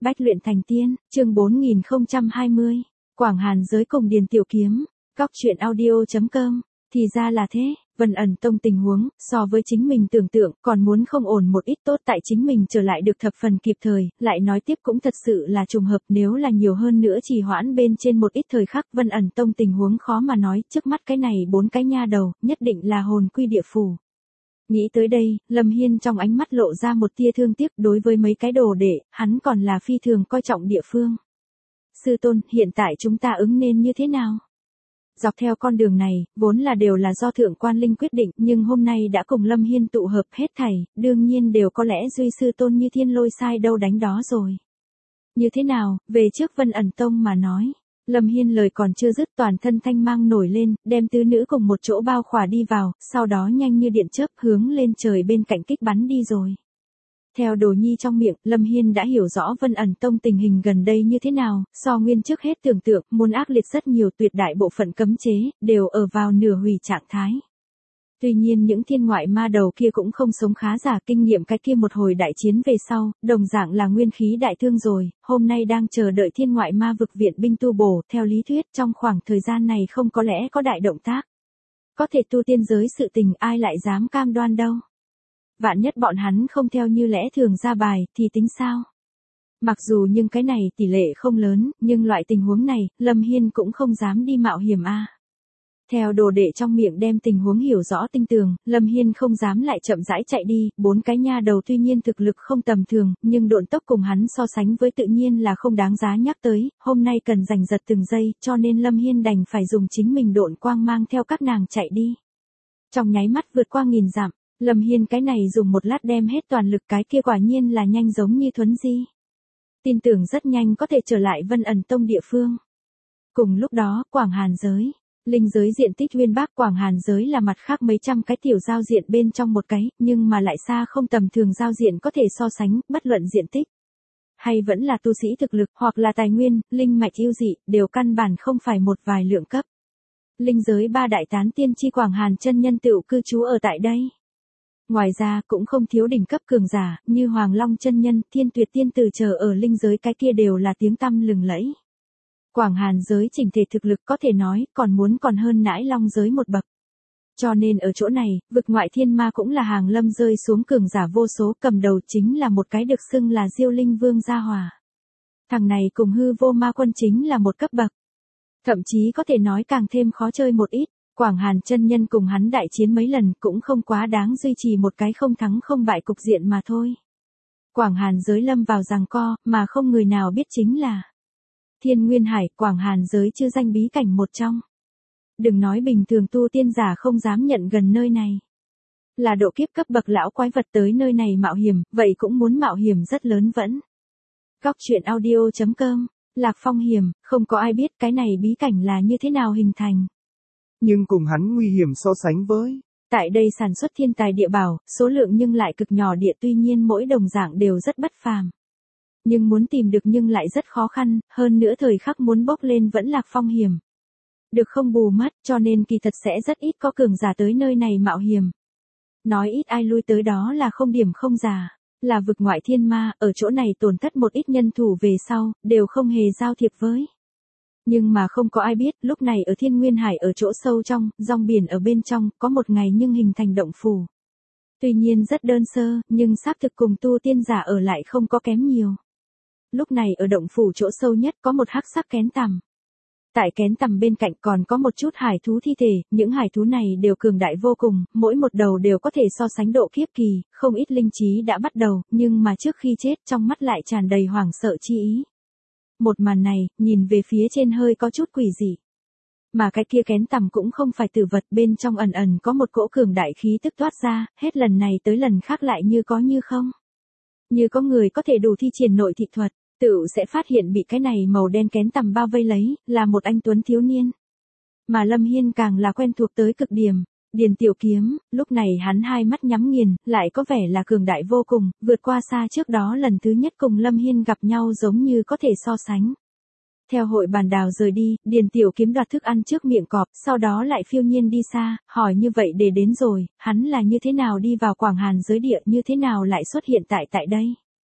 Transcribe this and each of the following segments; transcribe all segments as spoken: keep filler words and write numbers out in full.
Bách luyện thành tiên, chương bốn nghìn không trăm hai mươi. Quảng Hàn giới cùng Điền Tiểu Kiếm. Góc truyện audio chấm com. Thì ra là thế, Vân ẩn tông tình huống, so với chính mình tưởng tượng, còn muốn không ổn một ít tốt tại chính mình trở lại được thập phần kịp thời, lại nói tiếp cũng thật sự là trùng hợp, nếu là nhiều hơn nữa trì hoãn bên trên một ít thời khắc, Vân ẩn tông tình huống khó mà nói, trước mắt cái này bốn cái nha đầu, nhất định là hồn quy địa phủ. Nghĩ tới đây, Lâm Hiên trong ánh mắt lộ ra một tia thương tiếc, đối với mấy cái đồ đệ, hắn còn là phi thường coi trọng địa phương. Sư tôn, hiện tại chúng ta ứng nên như thế nào? Dọc theo con đường này, vốn là đều là do Thượng Quan Linh quyết định, nhưng hôm nay đã cùng Lâm Hiên tụ hợp hết thảy, đương nhiên đều có lẽ duy sư tôn như thiên lôi sai đâu đánh đó rồi. Như thế nào, về trước Vân ẩn tông mà nói. Lâm Hiên lời còn chưa dứt, toàn thân thanh mang nổi lên, đem tứ nữ cùng một chỗ bao khỏa đi vào, sau đó nhanh như điện chớp hướng lên trời bên cạnh kích bắn đi rồi. Theo Đồ Nhi trong miệng, Lâm Hiên đã hiểu rõ Vân ẩn tông tình hình gần đây như thế nào, so nguyên trước hết tưởng tượng, muốn ác liệt rất nhiều, tuyệt đại bộ phận cấm chế, đều ở vào nửa hủy trạng thái. Tuy nhiên những thiên ngoại ma đầu kia cũng không sống khá giả, kinh nghiệm cái kia một hồi đại chiến về sau, đồng dạng là nguyên khí đại thương rồi, hôm nay đang chờ đợi thiên ngoại ma vực viện binh tu bổ, theo lý thuyết trong khoảng thời gian này không có lẽ có đại động tác. Có thể tu tiên giới sự tình ai lại dám cam đoan đâu. Vạn nhất bọn hắn không theo như lẽ thường ra bài, thì tính sao? Mặc dù nhưng cái này tỷ lệ không lớn, nhưng loại tình huống này, Lâm Hiên cũng không dám đi mạo hiểm a. Theo đồ đệ trong miệng đem tình huống hiểu rõ tinh tường, Lâm Hiên không dám lại chậm rãi chạy đi, bốn cái nha đầu tuy nhiên thực lực không tầm thường, nhưng độn tốc cùng hắn so sánh với tự nhiên là không đáng giá nhắc tới, hôm nay cần giành giật từng giây, cho nên Lâm Hiên đành phải dùng chính mình độn quang mang theo các nàng chạy đi. Trong nháy mắt vượt qua nghìn dặm, Lâm Hiên cái này dùng một lát đem hết toàn lực, cái kia quả nhiên là nhanh giống như thuấn di. Tin tưởng rất nhanh có thể trở lại Vân ẩn tông địa phương. Cùng lúc đó, Quảng Hàn giới. Linh giới diện tích uyên bác, Quảng Hàn giới là mặt khác mấy trăm cái tiểu giao diện bên trong một cái, nhưng mà lại xa không tầm thường giao diện có thể so sánh, bất luận diện tích. Hay vẫn là tu sĩ thực lực, hoặc là tài nguyên, linh mạch yêu dị, đều căn bản không phải một vài lượng cấp. Linh giới ba đại tán tiên chi Quảng Hàn chân nhân tựu cư trú ở tại đây. Ngoài ra, cũng không thiếu đỉnh cấp cường giả, như Hoàng Long chân nhân, Thiên Tuyệt tiên tử chờ ở linh giới cái kia đều là tiếng tăm lừng lẫy. Quảng Hàn giới chỉnh thể thực lực có thể nói, còn muốn còn hơn Nãi Long giới một bậc. Cho nên ở chỗ này, vực ngoại thiên ma cũng là hàng lâm rơi xuống cường giả vô số, cầm đầu chính là một cái được xưng là Diêu Linh Vương Gia Hòa. Thằng này cùng hư vô ma quân chính là một cấp bậc. Thậm chí có thể nói càng thêm khó chơi một ít. Quảng Hàn chân nhân cùng hắn đại chiến mấy lần cũng không quá đáng duy trì một cái không thắng không bại cục diện mà thôi. Quảng Hàn giới lâm vào giằng co, mà không người nào biết chính là Thiên Nguyên Hải, Quảng Hàn giới chưa danh bí cảnh một trong. Đừng nói bình thường tu tiên giả không dám nhận gần nơi này. Là độ kiếp cấp bậc lão quái vật tới nơi này mạo hiểm, vậy cũng muốn mạo hiểm rất lớn vẫn. Góc truyện audio chấm com. Lạc Phong hiểm, không có ai biết cái này bí cảnh là như thế nào hình thành. Nhưng cùng hắn nguy hiểm so sánh với. Tại đây sản xuất thiên tài địa bảo, số lượng nhưng lại cực nhỏ địa, tuy nhiên mỗi đồng dạng đều rất bất phàm. Nhưng muốn tìm được nhưng lại rất khó khăn, hơn nữa thời khắc muốn bốc lên vẫn Lạc Phong hiểm. Được không bù mất, cho nên kỳ thật sẽ rất ít có cường giả tới nơi này mạo hiểm. Nói ít ai lui tới đó là không điểm không giả, là vực ngoại thiên ma, ở chỗ này tổn thất một ít nhân thủ về sau, đều không hề giao thiệp với. Nhưng mà không có ai biết, lúc này ở Thiên Nguyên Hải ở chỗ sâu trong, dòng biển ở bên trong, có một ngày nhưng hình thành động phủ. Tuy nhiên rất đơn sơ, nhưng xác thực cùng tu tiên giả ở lại không có kém nhiều. Lúc này ở động phủ chỗ sâu nhất có một hắc sắc kén tằm. Tại kén tằm bên cạnh còn có một chút hải thú thi thể, những hải thú này đều cường đại vô cùng, mỗi một đầu đều có thể so sánh độ kiếp kỳ, không ít linh trí đã bắt đầu, nhưng mà trước khi chết trong mắt lại tràn đầy hoảng sợ chi ý. Một màn này, nhìn về phía trên hơi có chút quỷ dị. Mà cái kia kén tằm cũng không phải tử vật, bên trong ẩn ẩn có một cỗ cường đại khí tức toát ra, hết lần này tới lần khác lại như có như không. Như có người có thể đủ thi triển nội thị thuật, tự sẽ phát hiện bị cái này màu đen kén tằm bao vây lấy, là một anh tuấn thiếu niên. Mà Lâm Hiên càng là quen thuộc tới cực điểm. Điền Tiểu Kiếm, lúc này hắn hai mắt nhắm nghiền, lại có vẻ là cường đại vô cùng, vượt qua xa trước đó lần thứ nhất cùng Lâm Hiên gặp nhau giống như có thể so sánh. Theo hội bàn đào rời đi, Điền Tiểu Kiếm đoạt thức ăn trước miệng cọp, sau đó lại phiêu nhiên đi xa, hỏi như vậy để đến rồi, hắn là như thế nào đi vào Quảng Hàn giới địa, như thế nào lại xuất hiện tại tại đây.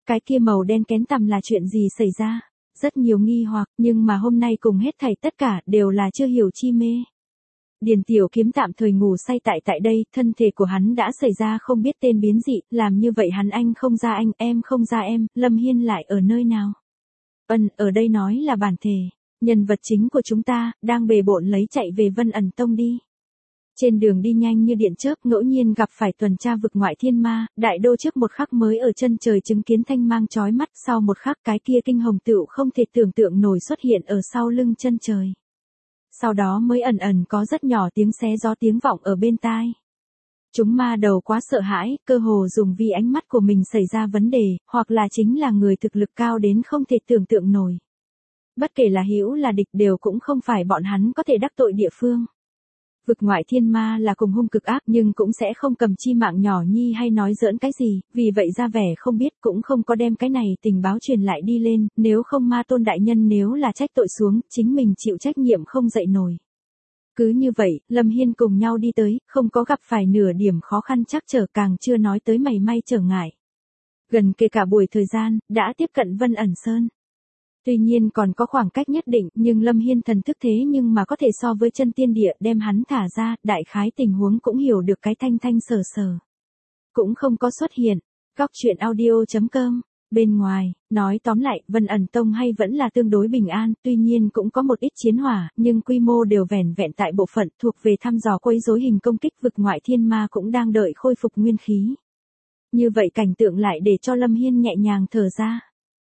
Cái kia màu đen kén tằm là chuyện gì xảy ra? Rất nhiều nghi hoặc, nhưng mà hôm nay cùng hết thảy tất cả đều là chưa hiểu chi mê. Điền Tiểu Kiếm tạm thời ngủ say tại tại đây, thân thể của hắn đã xảy ra không biết tên biến dị, làm như vậy hắn anh không ra anh, em không ra em, Lâm Hiên lại ở nơi nào? Ân, ở đây nói là bản thể, nhân vật chính của chúng ta, đang bề bộn lấy chạy về Vân ẩn tông đi. Trên đường đi nhanh như điện chớp ngẫu nhiên gặp phải tuần tra vực ngoại thiên ma, đại đô trước một khắc mới ở chân trời chứng kiến thanh mang chói mắt, sau một khắc cái kia kinh hồng tựu không thể tưởng tượng nổi xuất hiện ở sau lưng chân trời. Sau đó mới ẩn ẩn có rất nhỏ tiếng xé gió tiếng vọng ở bên tai. Chúng ma đầu quá sợ hãi, cơ hồ dùng vì ánh mắt của mình xảy ra vấn đề, hoặc là chính là người thực lực cao đến không thể tưởng tượng nổi. Bất kể là hữu là địch đều cũng không phải bọn hắn có thể đắc tội địa phương. Vực ngoại thiên ma là cùng hung cực ác nhưng cũng sẽ không cầm chi mạng nhỏ nhi hay nói giỡn cái gì, vì vậy ra vẻ không biết cũng không có đem cái này tình báo truyền lại đi lên, nếu không ma tôn đại nhân nếu là trách tội xuống, chính mình chịu trách nhiệm không dậy nổi. Cứ như vậy, Lâm Hiên cùng nhau đi tới, không có gặp phải nửa điểm khó khăn chắc trở càng chưa nói tới mảy may trở ngại. Gần kề cả buổi thời gian, đã tiếp cận Vân ẩn sơn. Tuy nhiên còn có khoảng cách nhất định, nhưng Lâm Hiên thần thức thế nhưng mà có thể so với chân tiên địa đem hắn thả ra, đại khái tình huống cũng hiểu được cái thanh thanh sờ sờ. Cũng không có xuất hiện. Góc truyện audio chấm com. Bên ngoài, nói tóm lại, Vân ẩn tông hay vẫn là tương đối bình an, tuy nhiên cũng có một ít chiến hỏa, nhưng quy mô đều vẻn vẹn tại bộ phận thuộc về thăm dò quấy rối hình công kích vực ngoại thiên ma cũng đang đợi khôi phục nguyên khí. Như vậy cảnh tượng lại để cho Lâm Hiên nhẹ nhàng thở ra.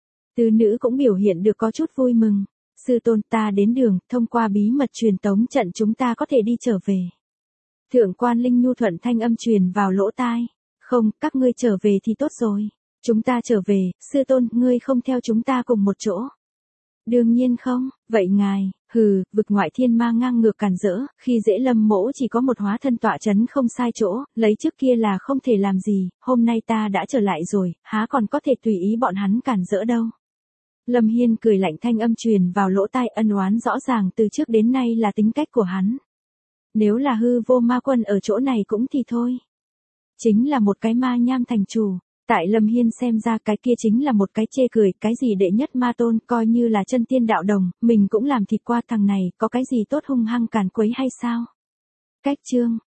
Tứ nữ cũng biểu hiện được có chút vui mừng. Sư tôn ta đến đường, thông qua bí mật truyền tống trận chúng ta có thể đi trở về. Thượng quan Linh nhu thuận thanh âm truyền vào lỗ tai. Không, các ngươi trở về thì tốt rồi. Chúng ta trở về, sư tôn, ngươi không theo chúng ta cùng một chỗ. Đương nhiên không, vậy ngài, hừ, vực ngoại thiên ma ngang ngược càn rỡ, khi dễ Lâm mỗ chỉ có một hóa thân tọa chấn không sai chỗ, lấy trước kia là không thể làm gì, hôm nay ta đã trở lại rồi, há còn có thể tùy ý bọn hắn cản rỡ đâu. Lâm Hiên cười lạnh thanh âm truyền vào lỗ tai ân oán rõ ràng từ trước đến nay là tính cách của hắn. Nếu là hư vô ma quân ở chỗ này cũng thì thôi. Chính là một cái ma nham thành chủ. Tại Lâm Hiên xem ra cái kia chính là một cái chê cười, cái gì đệ nhất ma tôn coi như là chân tiên đạo đồng, mình cũng làm thịt qua thằng này, có cái gì tốt hung hăng càn quấy hay sao? Cách chương.